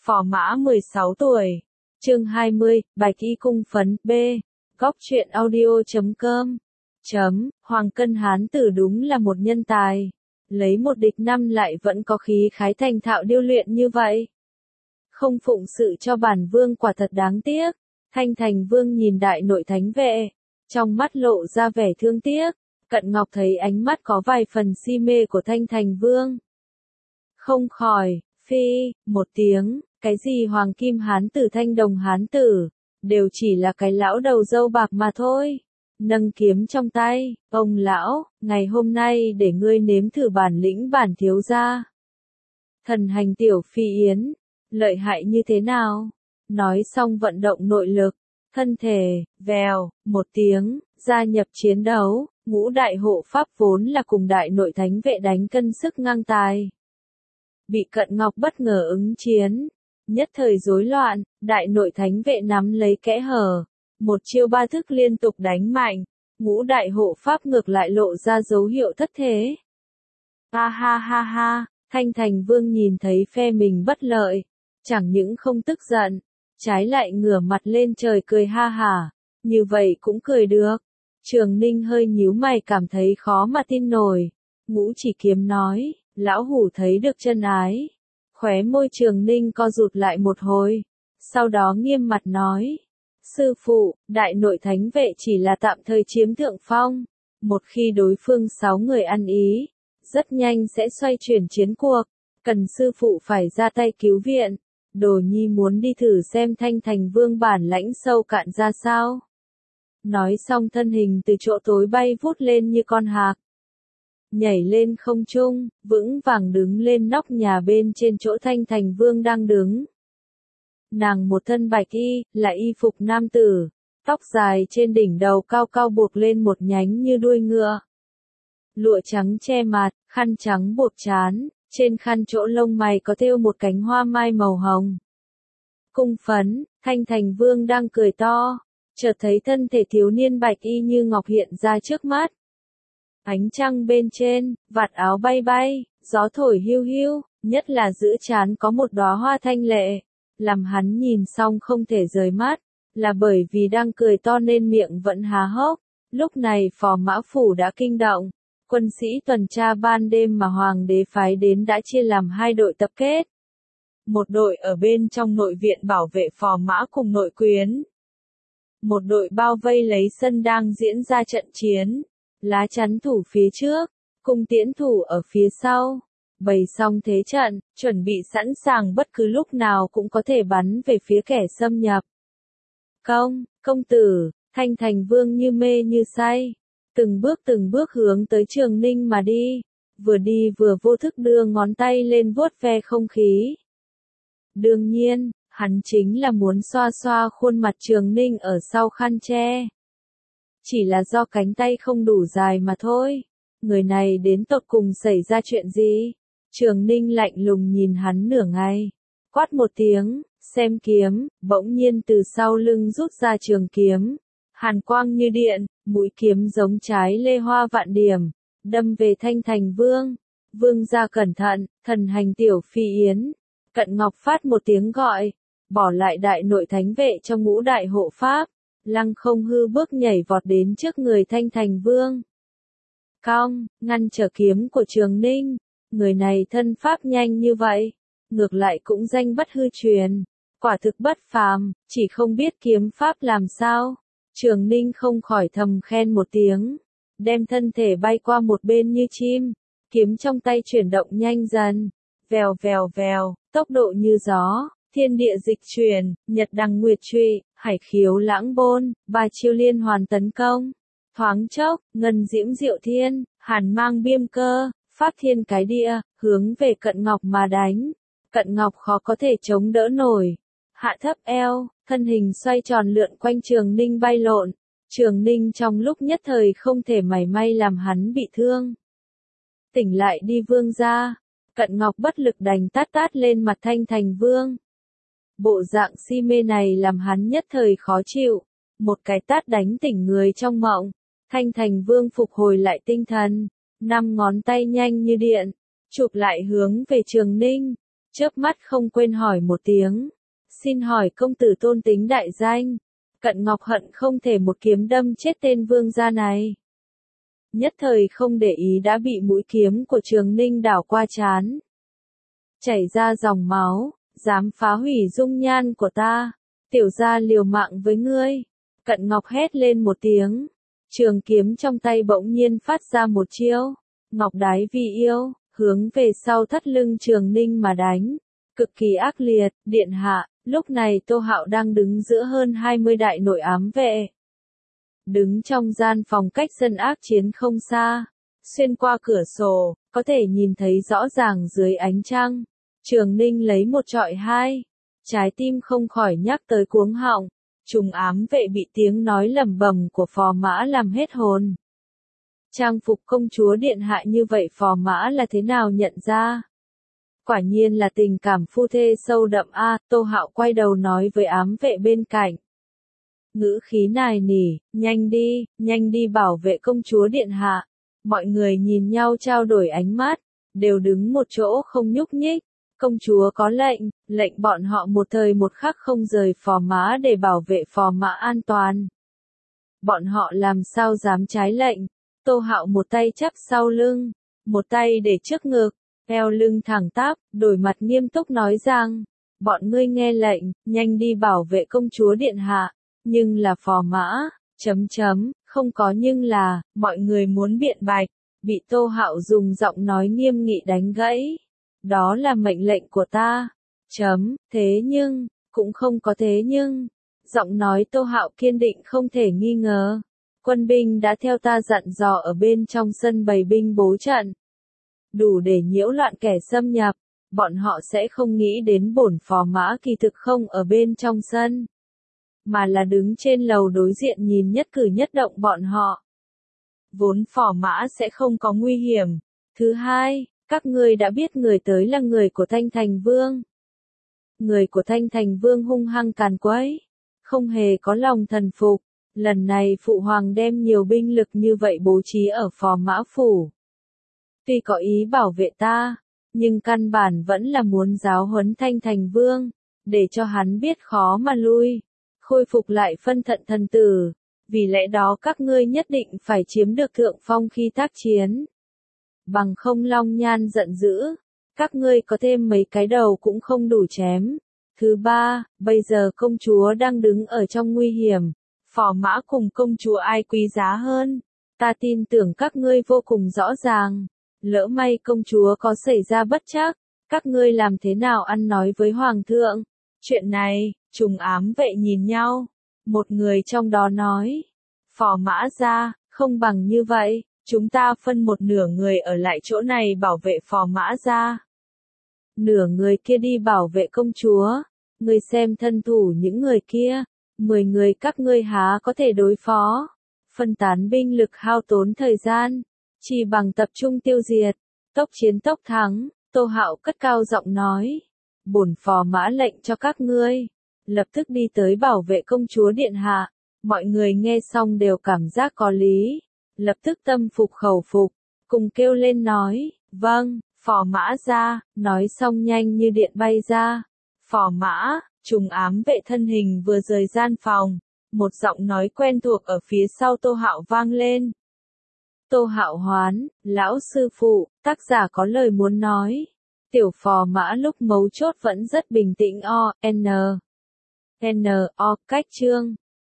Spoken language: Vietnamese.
Phò Mã 16 tuổi. Chương 20, Bạch Y cung phấn, B. Góc truyện audio.com. Hoàng Cân Hán Tử đúng là một nhân tài. Lấy một địch năm lại vẫn có khí khái thành thạo điêu luyện như vậy. Không phụng sự cho bản vương quả thật đáng tiếc. Thanh Thành Vương nhìn đại nội thánh vệ. Trong mắt lộ ra vẻ thương tiếc. Cận Ngọc thấy ánh mắt có vài phần si mê của Thanh Thành Vương. Không khỏi, phi, một tiếng, cái gì Hoàng Kim Hán Tử Thanh Đồng Hán Tử, đều chỉ là cái lão đầu râu bạc mà thôi. Nâng kiếm trong tay, ông lão, ngày hôm nay để ngươi nếm thử bản lĩnh bản thiếu gia. Thần hành tiểu phi yến, lợi hại như thế nào? Nói xong vận động nội lực, thân thể, vèo, một tiếng, gia nhập chiến đấu. Ngũ đại hộ pháp vốn là cùng đại nội thánh vệ đánh cân sức ngang tài. Bị Cận Ngọc bất ngờ ứng chiến, nhất thời rối loạn, đại nội thánh vệ nắm lấy kẽ hở, một chiêu ba thức liên tục đánh mạnh, ngũ đại hộ pháp ngược lại lộ ra dấu hiệu thất thế. Ha ha ha ha, Thanh Thành Vương nhìn thấy phe mình bất lợi, chẳng những không tức giận, trái lại ngửa mặt lên trời cười ha hả, như vậy cũng cười được. Trường Ninh hơi nhíu mày cảm thấy khó mà tin nổi. Ngũ Chỉ Kiếm nói, lão hủ thấy được chân ái. Khóe môi Trường Ninh co rụt lại một hồi. Sau đó nghiêm mặt nói, sư phụ, đại nội thánh vệ chỉ là tạm thời chiếm thượng phong. Một khi đối phương 6 người ăn ý, rất nhanh sẽ xoay chuyển chiến cuộc. Cần sư phụ phải ra tay cứu viện. Đồ nhi muốn đi thử xem Thanh Thành Vương bản lãnh sâu cạn ra sao. Nói xong thân hình từ chỗ tối bay vút lên như con hạc. Nhảy lên không trung, vững vàng đứng lên nóc nhà bên trên chỗ Thanh Thành Vương đang đứng. Nàng một thân bạch y, là y phục nam tử, tóc dài trên đỉnh đầu cao cao buộc lên một nhánh như đuôi ngựa. Lụa trắng che mặt, khăn trắng buộc trán, trên khăn chỗ lông mày có thêu một cánh hoa mai màu hồng. Cung phấn, Thanh Thành Vương đang cười to. Chợt thấy thân thể thiếu niên bạch y như ngọc hiện ra trước mắt. Ánh trăng bên trên, vạt áo bay bay, gió thổi hiu hiu, nhất là giữa trán có một đóa hoa thanh lệ, làm hắn nhìn xong không thể rời mắt, là bởi vì đang cười to nên miệng vẫn há hốc. Lúc này Phò Mã Phủ đã kinh động, quân sĩ tuần tra ban đêm mà Hoàng đế phái đến đã chia làm 2 đội tập kết. Một đội ở bên trong nội viện bảo vệ Phò Mã cùng nội quyến. Một đội bao vây lấy sân đang diễn ra trận chiến, lá chắn thủ phía trước, cung tiễn thủ ở phía sau, bày xong thế trận, chuẩn bị sẵn sàng bất cứ lúc nào cũng có thể bắn về phía kẻ xâm nhập. Công tử, Thanh Thành Vương như mê như say, từng bước hướng tới Trường Ninh mà đi vừa vô thức đưa ngón tay lên vuốt ve không khí. Đương nhiên, hắn chính là muốn xoa xoa khuôn mặt Trường Ninh ở sau khăn che. Chỉ là do cánh tay không đủ dài mà thôi. Người này đến tột cùng xảy ra chuyện gì? Trường Ninh lạnh lùng nhìn hắn nửa ngày. Quát một tiếng, xem kiếm, bỗng nhiên từ sau lưng rút ra trường kiếm. Hàn quang như điện, mũi kiếm giống trái lê hoa vạn điểm, đâm về Thanh Thành Vương. Vương gia cẩn thận, thần hành tiểu phi yến. Cận Ngọc phát một tiếng gọi, bỏ lại đại nội thánh vệ trong ngũ đại hộ pháp, lăng không hư bước nhảy vọt đến trước người Thanh Thành Vương. Ngăn trở kiếm của Trường Ninh, người này thân pháp nhanh như vậy, ngược lại cũng danh bất hư truyền, quả thực bất phàm, chỉ không biết kiếm pháp làm sao. Trường Ninh không khỏi thầm khen một tiếng, đem thân thể bay qua một bên như chim, kiếm trong tay chuyển động nhanh dần, vèo vèo vèo, tốc độ như gió. Thiên địa dịch chuyển, nhật đằng nguyệt trụy, hải khiếu lãng bôn, 3 chiêu liên hoàn tấn công. Thoáng chốc, ngân diễm diệu thiên, hàn mang biêm cơ, pháp thiên cái địa, hướng về Cận Ngọc mà đánh. Cận Ngọc khó có thể chống đỡ nổi. Hạ thấp eo, thân hình xoay tròn lượn quanh Trường Ninh bay lộn. Trường Ninh trong lúc nhất thời không thể mảy may làm hắn bị thương. Tỉnh lại đi vương gia. Cận Ngọc bất lực đành tát lên mặt Thanh Thành Vương. Bộ dạng si mê này làm hắn nhất thời khó chịu, một cái tát đánh tỉnh người trong mộng. Thanh Thành Vương phục hồi lại tinh thần, 5 ngón tay nhanh như điện, chụp lại hướng về Trường Ninh. chớp mắt không quên hỏi một tiếng. Xin hỏi công tử tôn tính đại danh. Cận Ngọc hận không thể một kiếm đâm chết tên vương gia này. Nhất thời không để ý đã bị mũi kiếm của Trường Ninh đảo qua trán. Chảy ra dòng máu, dám phá hủy dung nhan của ta. Tiểu gia liều mạng với ngươi. Cận Ngọc hét lên một tiếng. Trường kiếm trong tay bỗng nhiên phát ra một chiêu. Ngọc đái vì yêu, hướng về sau thắt lưng Trường Ninh mà đánh. Cực kỳ ác liệt, điện hạ, lúc này Tô Hạo đang đứng giữa hơn 20 đại nội ám vệ. Đứng trong gian phòng cách sân ác chiến không xa. Xuyên qua cửa sổ, có thể nhìn thấy rõ ràng dưới ánh trăng. Trường Ninh lấy một trọi hai. Trái tim không khỏi nhắc tới cuống họng. Trùng ám vệ bị tiếng nói lẩm bẩm của phò mã làm hết hồn. Trang phục công chúa điện hạ như vậy phò mã là thế nào nhận ra? Quả nhiên là tình cảm phu thê sâu đậm a. Tô Hạo quay đầu nói với ám vệ bên cạnh. Ngữ khí nài nỉ, nhanh đi bảo vệ công chúa điện hạ. Mọi người nhìn nhau trao đổi ánh mắt, đều đứng một chỗ không nhúc nhích. Công chúa có lệnh bọn họ một thời một khắc không rời phò mã để bảo vệ phò mã an toàn. Bọn họ làm sao dám trái lệnh? Tô Hạo một tay chắp sau lưng, một tay để trước ngực, eo lưng thẳng tắp, đổi mặt nghiêm túc nói rằng, bọn ngươi nghe lệnh, nhanh đi bảo vệ công chúa điện hạ, nhưng là phò mã, không có nhưng là, mọi người muốn biện bạch, bị Tô Hạo dùng giọng nói nghiêm nghị đánh gãy. Đó là mệnh lệnh của ta. Thế nhưng, cũng không có thế nhưng. Giọng nói Tô Hạo kiên định không thể nghi ngờ. Quân binh đã theo ta dặn dò ở bên trong sân bày binh bố trận. Đủ để nhiễu loạn kẻ xâm nhập. Bọn họ sẽ không nghĩ đến bổn phò mã kỳ thực không ở bên trong sân. Mà là đứng trên lầu đối diện nhìn nhất cử nhất động bọn họ. Vốn phò mã sẽ không có nguy hiểm. Thứ hai, các ngươi đã biết người tới là người của Thanh Thành Vương. Người của Thanh Thành Vương hung hăng càn quấy, không hề có lòng thần phục. Lần này Phụ Hoàng đem nhiều binh lực như vậy bố trí ở phò mã phủ. Tuy có ý bảo vệ ta, nhưng căn bản vẫn là muốn giáo huấn Thanh Thành Vương, để cho hắn biết khó mà lui, khôi phục lại phân thận thần tử. Vì lẽ đó các ngươi nhất định phải chiếm được thượng phong khi tác chiến. Bằng không Long Nhan giận dữ, các ngươi có thêm mấy cái đầu cũng không đủ chém. Thứ ba, bây giờ công chúa đang đứng ở trong nguy hiểm, phò mã cùng công chúa ai quý giá hơn? Ta tin tưởng các ngươi vô cùng rõ ràng. Lỡ may công chúa có xảy ra bất trắc, các ngươi làm thế nào ăn nói với hoàng thượng? Chuyện này, trùng ám vệ nhìn nhau. Một người trong đó nói, phò mã ra, không bằng như vậy. Chúng ta phân một nửa người ở lại chỗ này bảo vệ phò mã ra. Nửa người kia đi bảo vệ công chúa. Ngươi xem thân thủ những người kia. 10 người các ngươi há có thể đối phó. Phân tán binh lực hao tốn thời gian. Chỉ bằng tập trung tiêu diệt. Tốc chiến tốc thắng. Tô Hạo cất cao giọng nói. Bổn phò mã lệnh cho các ngươi. Lập tức đi tới bảo vệ công chúa điện hạ. Mọi người nghe xong đều cảm giác có lý. Lập tức tâm phục khẩu phục, cùng kêu lên nói, vâng, phò mã ra, nói xong nhanh như điện bay ra. Phò mã, trùng ám vệ thân hình vừa rời gian phòng, một giọng nói quen thuộc ở phía sau Tô Hạo vang lên. Tô Hạo hoán, lão sư phụ, tác giả có lời muốn nói. Tiểu phò mã lúc mấu chốt vẫn rất bình tĩnh cách chương.